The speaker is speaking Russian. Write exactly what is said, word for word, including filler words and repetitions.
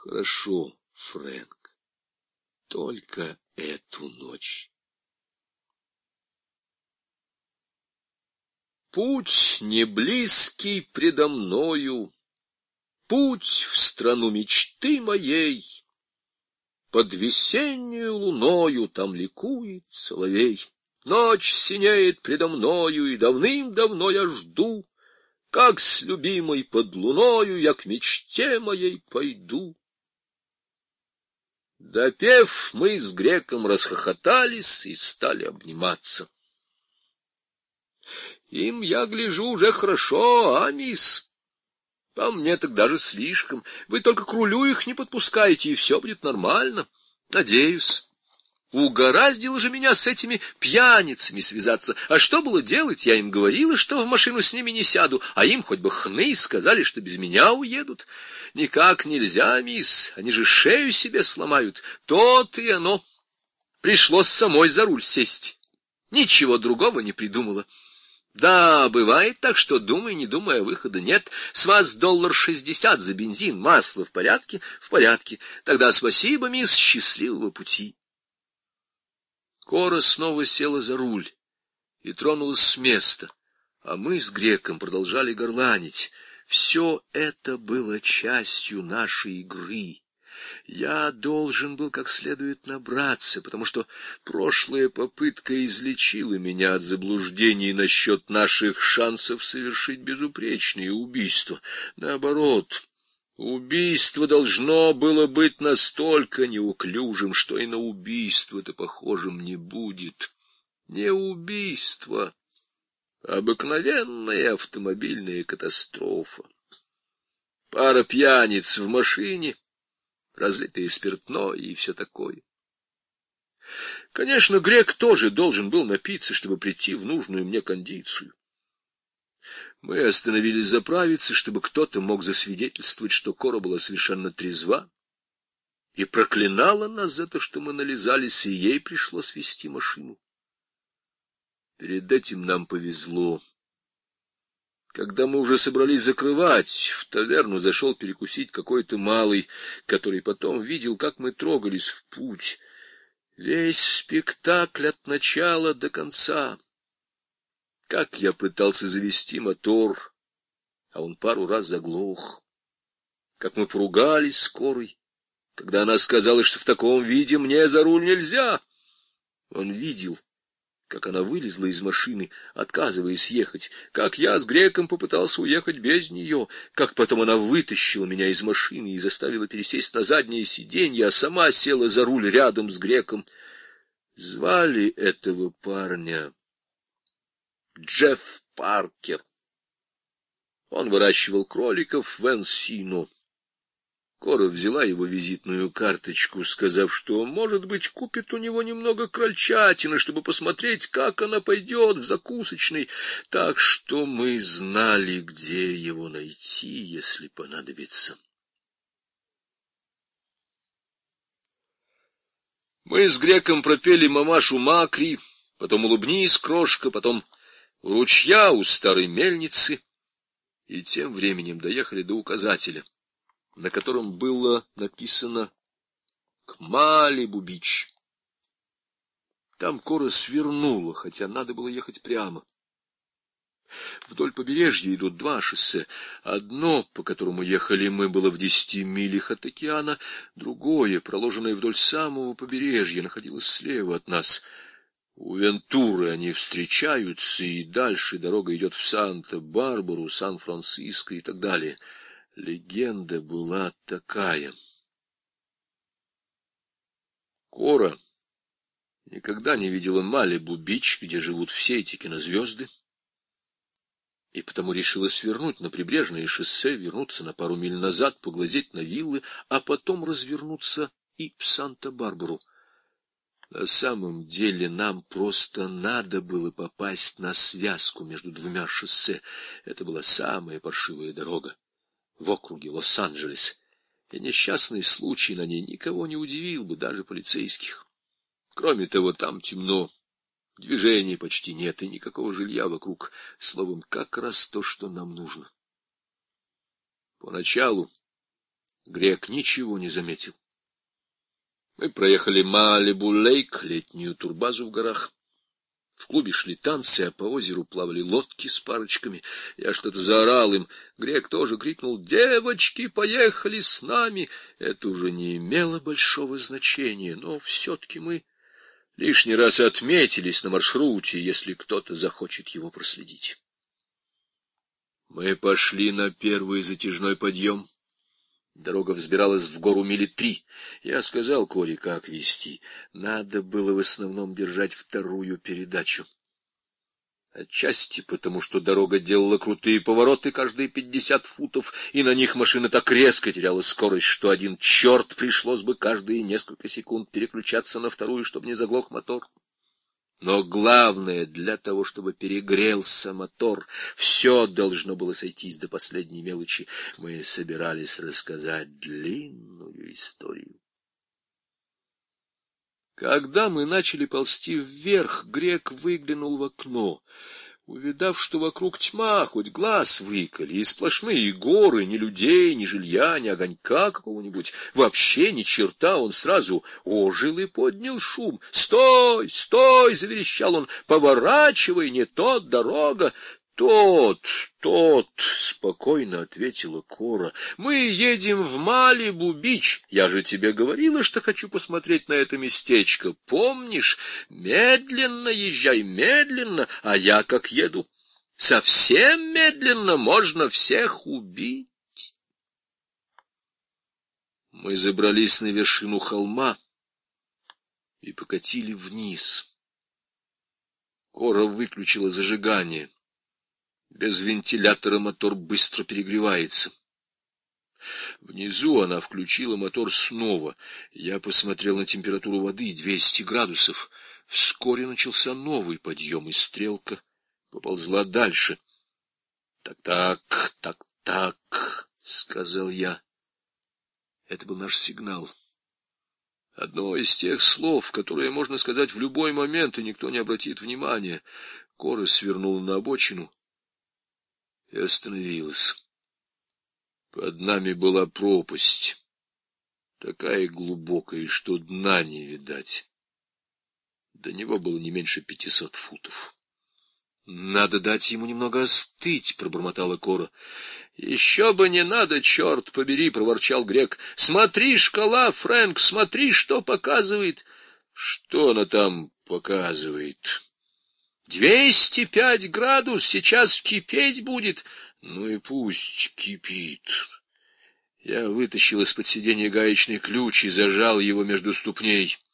Хорошо, Фрэнк, только эту ночь. Путь не близкий предо мною, путь в страну мечты моей. Под весеннюю луною там ликует соловей. Ночь синеет предо мною, и давным-давно я жду, как с любимой под луною я к мечте моей пойду. Допев, мы с греком расхохотались и стали обниматься. Им, я гляжу, уже хорошо, а, мисс? По мне так даже слишком. Вы только к рулю их не подпускаете, и все будет нормально. Надеюсь. Угораздило же меня с этими пьяницами связаться. А что было делать? Я им говорила, что в машину с ними не сяду, а им хоть бы хны, сказали, что без меня уедут. Никак нельзя, мисс, они же шею себе сломают. То-то и оно. Пришлось самой за руль сесть. Ничего другого не придумала. Да, бывает так, что, думай, не думая, выхода нет. С вас доллар шестьдесят за бензин, масло в порядке? В порядке. Тогда спасибо, мисс, счастливого пути. Кора снова села за руль и тронулась с места, а мы с греком продолжали горланить. Все это было частью нашей игры. Я должен был как следует набраться, потому что прошлая попытка излечила меня от заблуждений насчет наших шансов совершить безупречные убийства. Наоборот, убийство должно было быть настолько неуклюжим, что и на убийство-то похожим не будет. Не убийство, а обыкновенная автомобильная катастрофа. Пара пьяниц в машине, разлитое спиртное и все такое. Конечно, грек тоже должен был напиться, чтобы прийти в нужную мне кондицию. Мы остановились заправиться, чтобы кто-то мог засвидетельствовать, что Кора была совершенно трезва, и проклинала нас за то, что мы нализались, и ей пришлось вести машину. Перед этим нам повезло. Когда мы уже собрались закрывать, в таверну зашел перекусить какой-то малый, который потом видел, как мы трогались в путь. Весь спектакль от начала до конца. Как я пытался завести мотор, а он пару раз заглох. Как мы поругались с Корой, когда она сказала, что в таком виде мне за руль нельзя. Он видел, как она вылезла из машины, отказываясь ехать, как я с греком попытался уехать без нее, как потом она вытащила меня из машины и заставила пересесть на заднее сиденье, а сама села за руль рядом с греком. Звали этого парня Джефф Паркер. Он выращивал кроликов в Энсино. Кора взяла его визитную карточку, сказав, что, может быть, купит у него немного крольчатины, чтобы посмотреть, как она пойдет в закусочной. Так что мы знали, где его найти, если понадобится. Мы с греком пропели мамашу Макри, потом улыбнись, крошка, потом у ручья, у старой мельницы, и тем временем доехали до указателя, на котором было написано «К Малибу-Бич». Там Кора свернула, хотя надо было ехать прямо. Вдоль побережья идут два шоссе. Одно, по которому ехали мы, было в десяти милях от океана, другое, проложенное вдоль самого побережья, находилось слева от нас. У Вентуры они встречаются, и дальше дорога идет в Санта-Барбару, Сан-Франциско и так далее. Легенда была такая. Кора никогда не видела Малибу-Бич, где живут все эти кинозвезды, и потому решила свернуть на прибрежное шоссе, вернуться на пару миль назад, поглазеть на виллы, а потом развернуться и в Санта-Барбару. На самом деле нам просто надо было попасть на связку между двумя шоссе. Это была самая паршивая дорога в округе Лос-Анджелес, и несчастный случай на ней никого не удивил бы, даже полицейских. Кроме того, там темно, движения почти нет и никакого жилья вокруг. Словом, как раз то, что нам нужно. Поначалу Грек ничего не заметил. Мы проехали Малибу-Лейк, летнюю турбазу в горах. В клубе шли танцы, а по озеру плавали лодки с парочками. Я что-то заорал им. Грек тоже крикнул: «Девочки, поехали с нами!» Это уже не имело большого значения, но все-таки мы лишний раз отметились на маршруте, если кто-то захочет его проследить. Мы пошли на первый затяжной подъем. Дорога взбиралась в гору мили три. Я сказал Коре, как вести. Надо было в основном держать вторую передачу. Отчасти потому, что дорога делала крутые повороты каждые пятьдесят футов, и на них машина так резко теряла скорость, что один черт пришлось бы каждые несколько секунд переключаться на вторую, чтобы не заглох мотор. Но главное, для того, чтобы перегрелся мотор, все должно было сойтись до последней мелочи. Мы собирались рассказать длинную историю. Когда мы начали ползти вверх, Грек выглянул в окно. Увидав, что вокруг тьма, хоть глаз выколи, и сплошные горы, ни людей, ни жилья, ни огонька какого-нибудь, вообще ни черта, он сразу ожил и поднял шум. «Стой! Стой!» — заверещал он. «Поворачивай, не тот дорога!» «Тот, тот!» — спокойно ответила Кора. «Мы едем в Малибу-Бич. Я же тебе говорила, что хочу посмотреть на это местечко. Помнишь? Медленно езжай, медленно, а я как еду. Совсем медленно, можно всех убить». Мы забрались на вершину холма и покатили вниз. Кора выключила зажигание. Без вентилятора мотор быстро перегревается. Внизу она включила мотор снова. Я посмотрел на температуру воды — двести градусов. Вскоре начался новый подъем, и стрелка поползла дальше. «Так-так, так-так», — сказал я. Это был наш сигнал. Одно из тех слов, которые можно сказать в любой момент, и никто не обратит внимания. Кора свернула на обочину и остановилась. Под нами была пропасть, такая глубокая, что дна не видать. До него было не меньше пятисот футов. — Надо дать ему немного остыть, — пробормотала Кора. — Еще бы не надо, черт побери, — проворчал Грек. — Смотри, шкала, Фрэнк, смотри, что показывает. — Что она там показывает? — Двести пять градус, сейчас кипеть будет. Ну и пусть кипит. Я вытащил из-под сиденья гаечный ключ и зажал его между ступней.